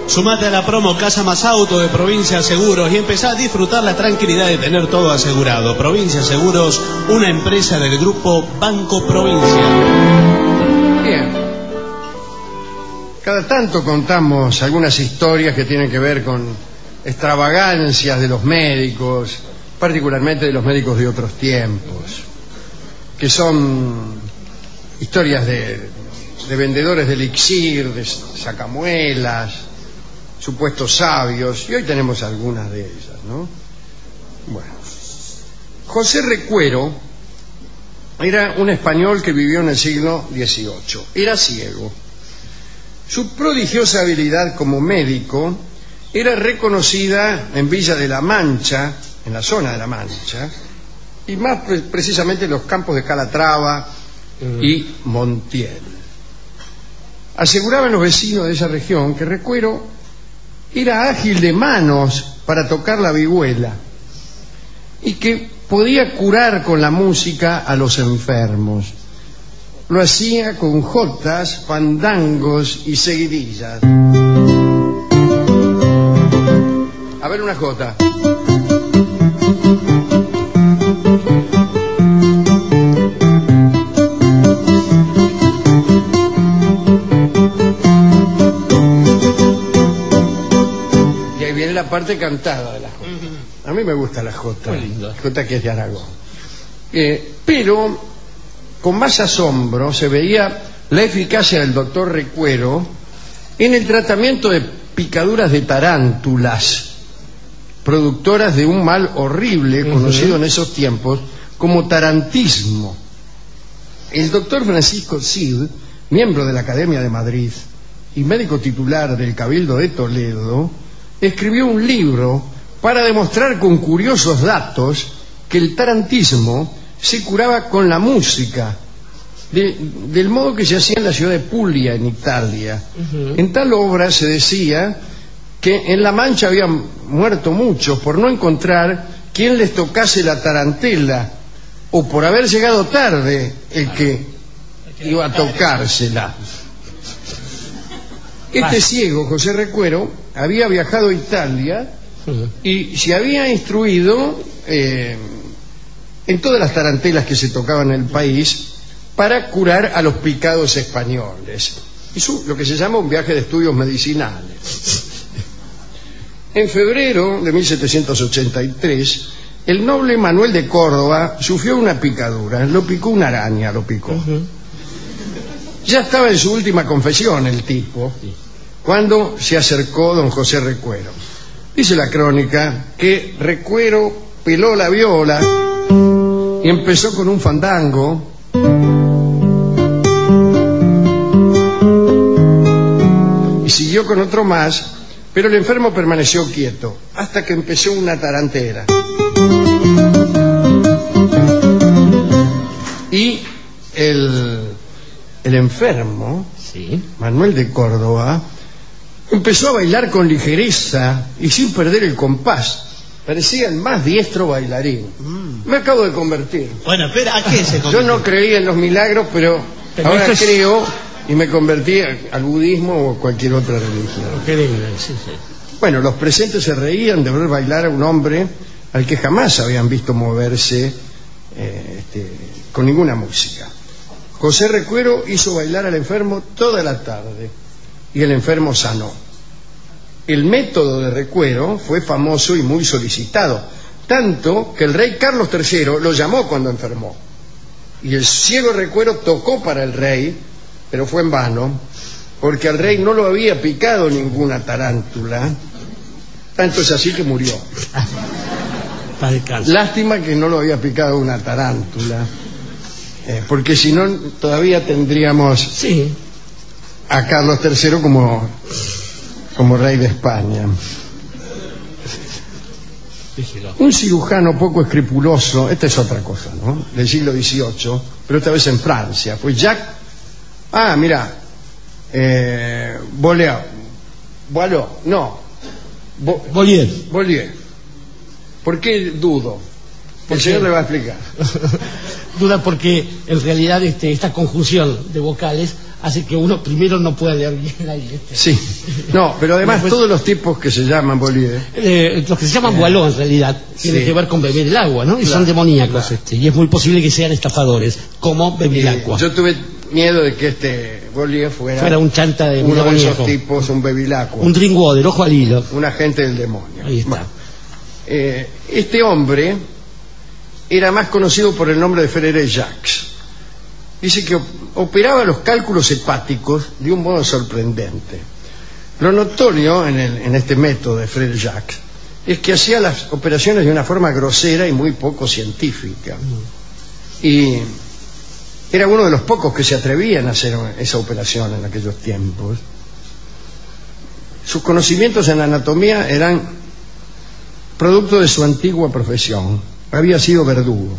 Sumate a la promo Casa Más Auto de Provincia Seguros y empezá a disfrutar la tranquilidad de tener todo asegurado. Provincia Seguros, una empresa del grupo Banco Provincia. Bien. Cada tanto contamos algunas historias que tienen que ver con extravagancias de los médicos, particularmente de los médicos de otros tiempos, que son historias de vendedores de elixir, de sacamuelas, supuestos sabios, y hoy tenemos algunas de ellas, ¿no? Bueno, José Recuero era un español que vivió en el siglo XVIII. Era ciego. Su prodigiosa habilidad como médico era reconocida en Villa de la Mancha, en la zona de la Mancha, y más precisamente en los campos de Calatrava y Montiel. Aseguraban los vecinos de esa región que Recuero era ágil de manos para tocar la vihuela y que podía curar con la música a los enfermos. Lo hacía con jotas, fandangos y seguidillas. A ver una jota. La parte cantada de la jota. A mí me gusta la jota, la jota que es de Aragón. Pero con más asombro se veía la eficacia del doctor Recuero en el tratamiento de picaduras de tarántulas, productoras de un mal horrible conocido en esos tiempos como tarantismo. El doctor Francisco Cid, miembro de la Academia de Madrid y médico titular del Cabildo de Toledo, escribió un libro para demostrar con curiosos datos que el tarantismo se curaba con la música, del modo que se hacía en la ciudad de Puglia, en Italia. En tal obra se decía que en La Mancha habían muerto muchos por no encontrar quien les tocase la tarantela, o por haber llegado tarde el que iba a tocársela. Este ciego, José Recuero, había viajado a Italia y se había instruido en todas las tarantelas que se tocaban en el país para curar a los picados españoles. Hizo lo que se llama un viaje de estudios medicinales. En febrero de 1783, el noble Manuel de Córdoba sufrió una picadura. Lo picó una araña, lo picó. Ya estaba en su última confesión el tipo, cuando se acercó don José Recuero. Dice la crónica que Recuero peló la viola y empezó con un fandango y siguió con otro más, pero el enfermo permaneció quieto hasta que empezó una tarantela. Y el enfermo, Manuel de Córdoba, empezó a bailar con ligereza y sin perder el compás. Parecía el más diestro bailarín. Me acabo de convertir. Bueno, espera, ¿a qué se convirtió? Yo no creía en los milagros, pero ahora creo y me convertí al budismo o cualquier otra religión. Bueno, los presentes se reían de ver bailar a un hombre al que jamás habían visto moverse con ninguna música. José Recuero hizo bailar al enfermo toda la tarde y el enfermo sanó. El método de Recuero fue famoso y muy solicitado, tanto que el rey Carlos III lo llamó cuando enfermó. Y el ciego Recuero tocó para el rey, pero fue en vano, porque al rey no lo había picado ninguna tarántula. Tanto es así que murió. Lástima que no lo había picado una tarántula. Porque si no todavía tendríamos a Carlos III como rey de España. Un cirujano poco escrupuloso, esta es otra cosa, ¿no?, del siglo XVIII, pero esta vez en Francia, fue Jacques Bollier. ¿Por qué dudo? El señor le va a explicar. Duda porque en realidad esta conjunción de vocales hace que uno primero no pueda leer bien ahí. Sí. No, pero además todos los tipos que se llaman Bolívar. Los que se llaman Boileau en realidad tienen que ver con beber el agua, ¿no? Y son demoníacos. Y es muy posible que sean estafadores, como beber el agua. Yo tuve miedo de que Bolívar fuera un chanta de uno de esos tipos, un bevilacqua. Un Drinkwater, ojo al hilo. Un agente del demonio. Ahí está. Bueno, este hombre era más conocido por el nombre de Frère Jacques. Dice que operaba los cálculos hepáticos de un modo sorprendente. Lo notorio en este método de Frère Jacques es que hacía las operaciones de una forma grosera y muy poco científica. Y era uno de los pocos que se atrevían a hacer esa operación en aquellos tiempos. Sus conocimientos en anatomía eran producto de su antigua profesión. Había sido verdugo.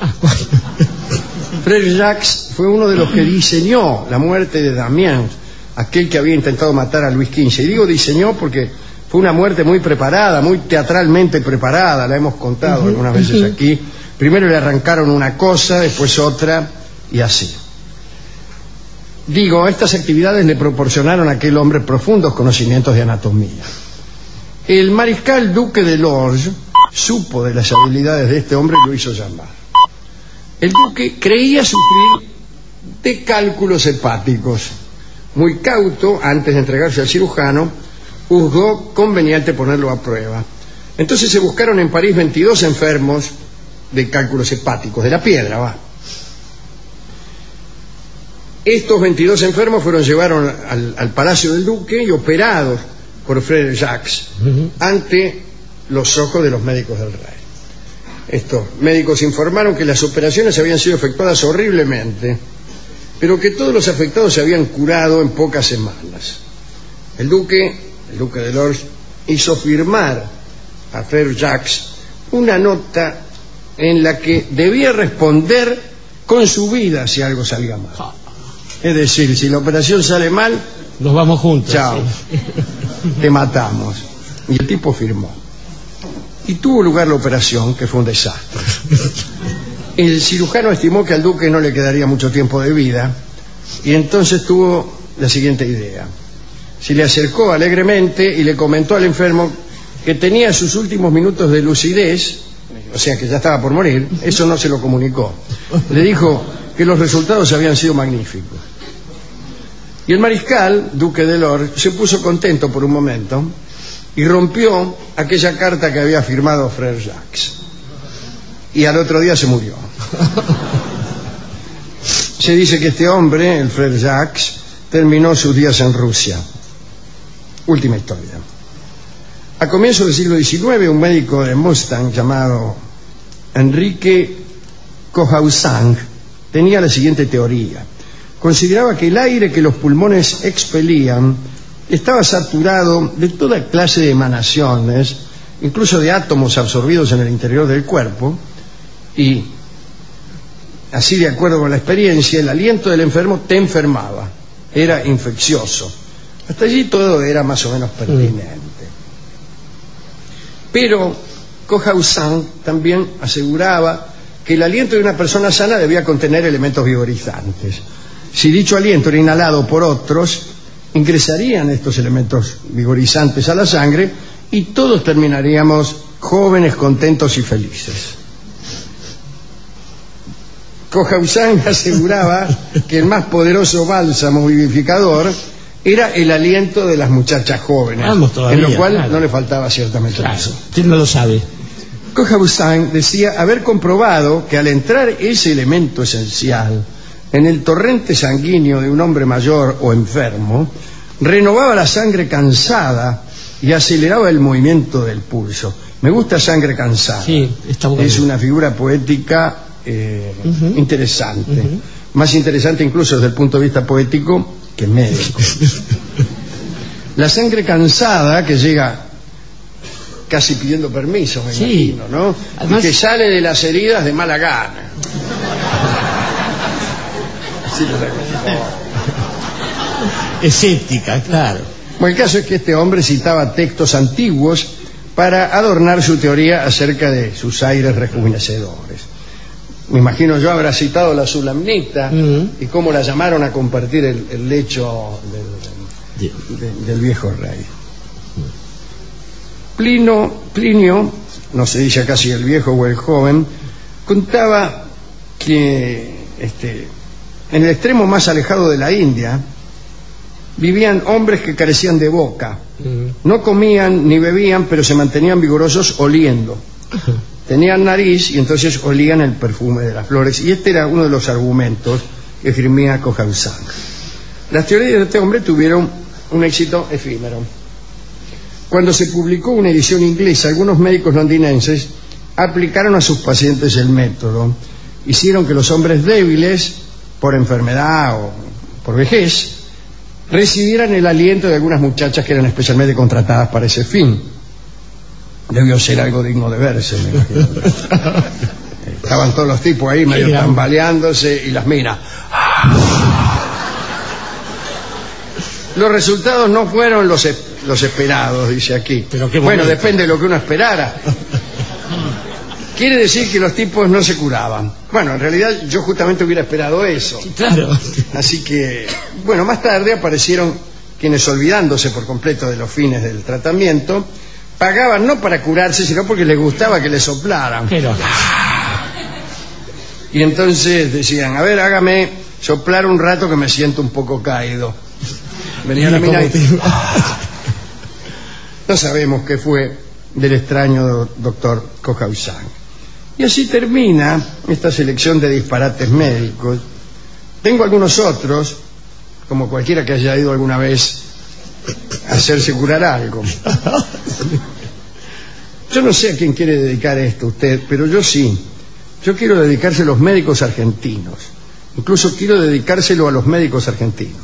Frère Jacques fue uno de los que diseñó la muerte de Damiens, aquel que había intentado matar a Luis XV. Y digo diseñó porque fue una muerte muy preparada, muy teatralmente preparada, la hemos contado algunas veces aquí. Primero le arrancaron una cosa, después otra, y así. Digo, estas actividades le proporcionaron a aquel hombre profundos conocimientos de anatomía. El mariscal duque de Lorge supo de las habilidades de este hombre y lo hizo llamar. El duque creía sufrir de cálculos hepáticos. Muy cauto, antes de entregarse al cirujano, juzgó conveniente ponerlo a prueba. Entonces se buscaron en París 22 enfermos de cálculos hepáticos, de la piedra, va. Estos 22 enfermos fueron llevados al palacio del duque y operados por Frère Jacques ante los ojos de los médicos del rey. Estos médicos informaron que las operaciones habían sido efectuadas horriblemente, pero que todos los afectados se habían curado en pocas semanas. El duque de Lorge, hizo firmar a Frère Jacques una nota en la que debía responder con su vida si algo salía mal. Es decir, si la operación sale mal, nos vamos juntos. Chao, sí. Te matamos. Y el tipo firmó. Y tuvo lugar la operación, que fue un desastre. El cirujano estimó que al duque no le quedaría mucho tiempo de vida, y entonces tuvo la siguiente idea. Se le acercó alegremente y le comentó al enfermo que tenía sus últimos minutos de lucidez, o sea que ya estaba por morir. Eso no se lo comunicó. Le dijo que los resultados habían sido magníficos. Y el mariscal, duque de Lorge, se puso contento por un momento y rompió aquella carta que había firmado Frère Jacques. Y al otro día se murió. Se dice que este hombre, el Frère Jacques, terminó sus días en Rusia. Última historia. A comienzos del siglo XIX, un médico de Mustang llamado Enrique Cohausang tenía la siguiente teoría. Consideraba que el aire que los pulmones expelían estaba saturado de toda clase de emanaciones, incluso de átomos absorbidos en el interior del cuerpo, y así, de acuerdo con la experiencia, el aliento del enfermo te enfermaba, era infeccioso. Hasta allí todo era más o menos pertinente. Pero Cohausang también aseguraba que el aliento de una persona sana debía contener elementos vigorizantes. Si dicho aliento era inhalado por otros, ingresarían estos elementos vigorizantes a la sangre y todos terminaríamos jóvenes, contentos y felices. Cohausang aseguraba que el más poderoso bálsamo vivificador era el aliento de las muchachas jóvenes, en lo cual no le faltaba ciertamente razón. ¿Quién no lo sabe? Cohausang decía haber comprobado que al entrar ese elemento esencial en el torrente sanguíneo de un hombre mayor o enfermo, renovaba la sangre cansada y aceleraba el movimiento del pulso. Me gusta sangre cansada. Sí, está bueno. Es una figura poética interesante. Más interesante incluso desde el punto de vista poético que médico. La sangre cansada que llega casi pidiendo permiso, me imagino, ¿no? Además, y que sale de las heridas de mala gana. Escéptica, claro. Bueno, el caso es que este hombre citaba textos antiguos para adornar su teoría acerca de sus aires rejuvenecedores. Me imagino yo habrá citado la Sulamnita y cómo la llamaron a compartir el lecho del viejo rey. Plinio, no se dice acá si el viejo o el joven, contaba que en el extremo más alejado de la India vivían hombres que carecían de boca. No comían ni bebían, pero se mantenían vigorosos oliendo. Tenían nariz y entonces olían el perfume de las flores. Y este era uno de los argumentos que esgrimía Koh-Aung-Sang. Las teorías de este hombre tuvieron un éxito efímero. Cuando se publicó una edición inglesa, algunos médicos londinenses aplicaron a sus pacientes el método. Hicieron que los hombres débiles, por enfermedad o por vejez, recibieran el aliento de algunas muchachas que eran especialmente contratadas para ese fin. Debió ser algo digno de verse, me imagino. Estaban todos los tipos ahí medio tambaleándose y las minas. Los resultados no fueron los esperados, dice aquí. Bueno, depende de lo que uno esperara. Quiere decir que los tipos no se curaban. Bueno, en realidad yo justamente hubiera esperado eso. Sí, claro. Así que, bueno, más tarde aparecieron quienes, olvidándose por completo de los fines del tratamiento, pagaban no para curarse, sino porque les gustaba que les soplaran. Pero... Y entonces decían, a ver, hágame soplar un rato que me siento un poco caído. Venía la mina y... No sabemos qué fue del extraño doctor Koh-Aung-Sang. Y así termina esta selección de disparates médicos. Tengo algunos otros, como cualquiera que haya ido alguna vez a hacerse curar algo. Yo no sé a quién quiere dedicar esto usted, pero yo sí. Yo quiero dedicárselo a los médicos argentinos. Incluso quiero dedicárselo a los médicos argentinos,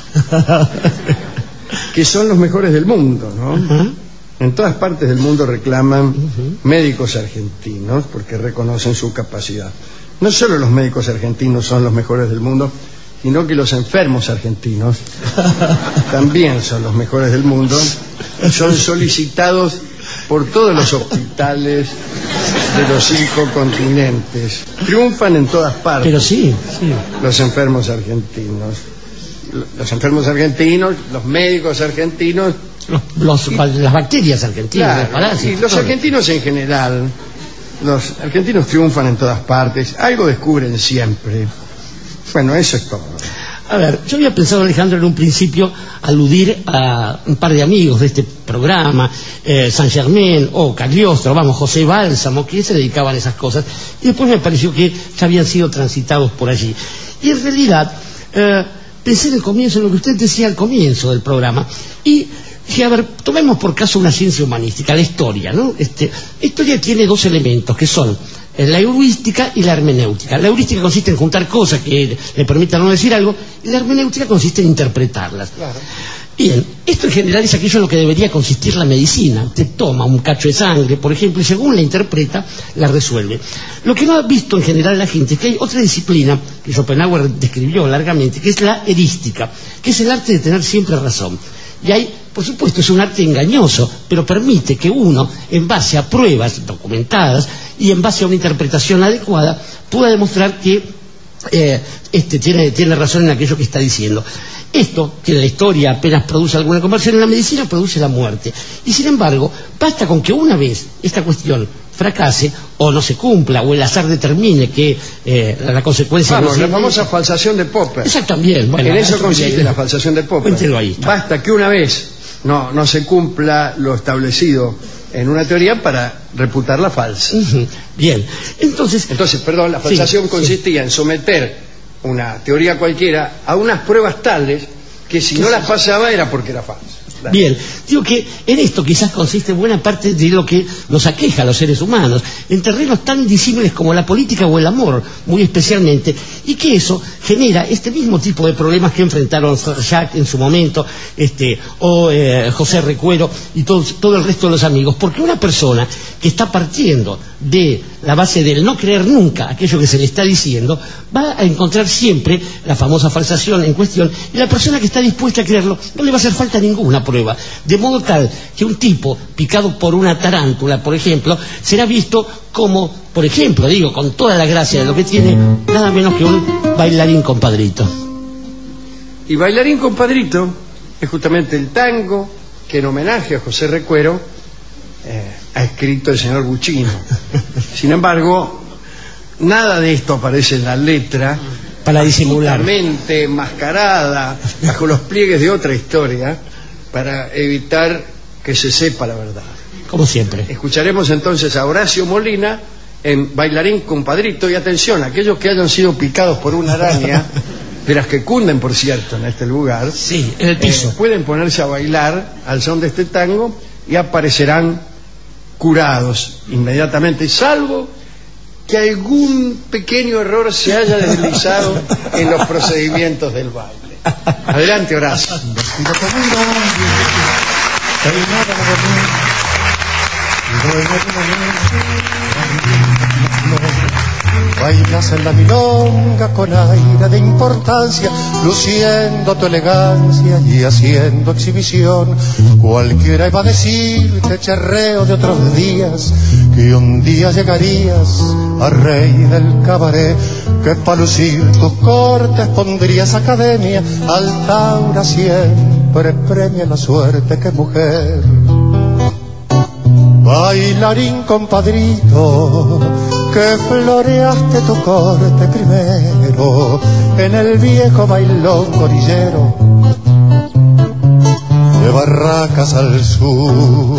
que son los mejores del mundo, ¿no? En todas partes del mundo reclaman médicos argentinos porque reconocen su capacidad. No solo los médicos argentinos son los mejores del mundo, sino que los enfermos argentinos también son los mejores del mundo. Son solicitados por todos los hospitales de los 5 continentes. Triunfan en todas partes. Pero sí. Los enfermos argentinos. Los enfermos argentinos, los médicos argentinos, las bacterias argentinas, claro, los parásitos, y los argentinos en general. Los argentinos triunfan en todas partes, algo descubren siempre. Bueno, eso es todo. A ver, yo había pensado, Alejandro, en un principio aludir a un par de amigos de este programa, Saint Germain o Cagliostro, José Bálsamo, que se dedicaban a esas cosas, y después me pareció que ya habían sido transitados por allí. Y en realidad pensé en el comienzo, en lo que usted decía al comienzo del programa, y dije, a ver, tomemos por caso una ciencia humanística, la historia, ¿no? La historia tiene 2 elementos, que son la heurística y la hermenéutica. La heurística consiste en juntar cosas que le permitan no decir algo, y la hermenéutica consiste en interpretarlas. Claro. Bien, esto en general es aquello en lo que debería consistir la medicina. Usted toma un cacho de sangre, por ejemplo, y según la interpreta, la resuelve. Lo que no ha visto en general la gente es que hay otra disciplina que Schopenhauer describió largamente, que es la erística, que es el arte de tener siempre razón. Y ahí, por supuesto, es un arte engañoso, pero permite que uno, en base a pruebas documentadas y en base a una interpretación adecuada, pueda demostrar que tiene razón en aquello que está diciendo. Esto, que en la historia apenas produce alguna conversión, en la medicina produce la muerte. Y sin embargo, basta con que una vez esta cuestión fracase o no se cumpla o el azar determine que la consecuencia... la famosa falsación de Popper. Exactamente. Bueno, en eso consiste la falsación de Popper. Ahí. Basta que una vez no se cumpla lo establecido en una teoría para reputarla falsa. Bien. Entonces, perdón, la falsación consistía en someter una teoría cualquiera a unas pruebas tales que si no las pasaba era porque era falsa. Bien, digo que en esto quizás consiste buena parte de lo que nos aqueja a los seres humanos, en terrenos tan disímiles como la política o el amor, muy especialmente, y que eso genera este mismo tipo de problemas que enfrentaron Jacques en su momento, José Recuero y todo el resto de los amigos, porque una persona que está partiendo de la base del no creer nunca aquello que se le está diciendo, va a encontrar siempre la famosa falsación en cuestión, y la persona que está dispuesta a creerlo no le va a hacer falta ninguna prueba. De modo tal que un tipo picado por una tarántula, por ejemplo, será visto como, por ejemplo, digo, con toda la gracia de lo que tiene, nada menos que un bailarín compadrito. Y bailarín compadrito es justamente el tango que en homenaje a José Recuero ha escrito el señor Buccino. Sin embargo, nada de esto aparece en la letra, para disimular, absolutamente enmascarada bajo los pliegues de otra historia, para evitar que se sepa la verdad. como siempre. Escucharemos entonces a Horacio Molina en Bailarín Compadrito. Y atención, aquellos que hayan sido picados por una araña, de las que cunden, por cierto, en este lugar, sí, en el piso, pueden ponerse a bailar al son de este tango y aparecerán curados inmediatamente, salvo que algún pequeño error se haya deslizado en los procedimientos del baile. Adelante, Horacio. Bailas en la milonga con aire de importancia, luciendo tu elegancia y haciendo exhibición. Cualquiera iba a decirte, charreo de otros días, que un día llegarías a rey del cabaret, que pa' lucir tus cortes pondrías academia. Altaura siempre premia la suerte que mujer. Bailarín compadrito, que floreaste tu corte primero en el viejo bailón gorillero de Barracas al sur.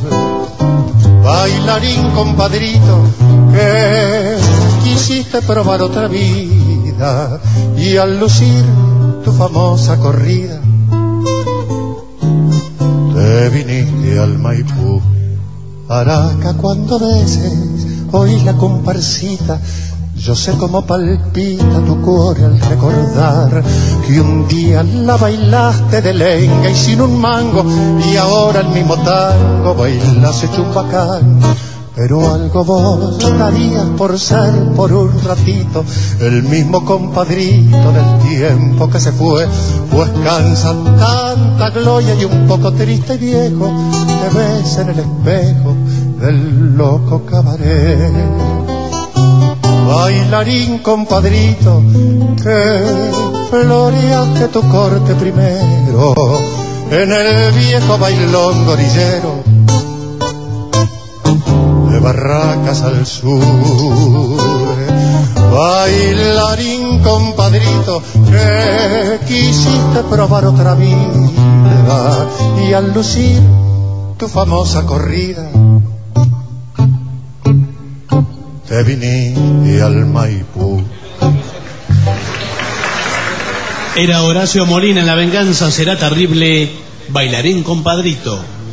Bailarín compadrito, que quisiste probar otra vida y al lucir tu famosa corrida te viniste al Maipú. Araca, cuando beses, oí la comparsita, yo sé cómo palpita tu cuore al recordar que un día la bailaste de lenga y sin un mango, y ahora el mismo tango bailas hecho un bacán. Pero algo vos darías por ser por un ratito el mismo compadrito del tiempo que se fue, pues cansan tanta gloria y un poco triste y viejo te ves en el espejo del loco cabaret. Bailarín compadrito, que floreaste tu corte primero en el viejo bailón gorillero de Barracas al sur. Bailarín compadrito, que quisiste probar otra vida y al lucir tu famosa corrida te viniste al Maipú. Era Horacio Molina en La venganza será terrible, Bailarín compadrito.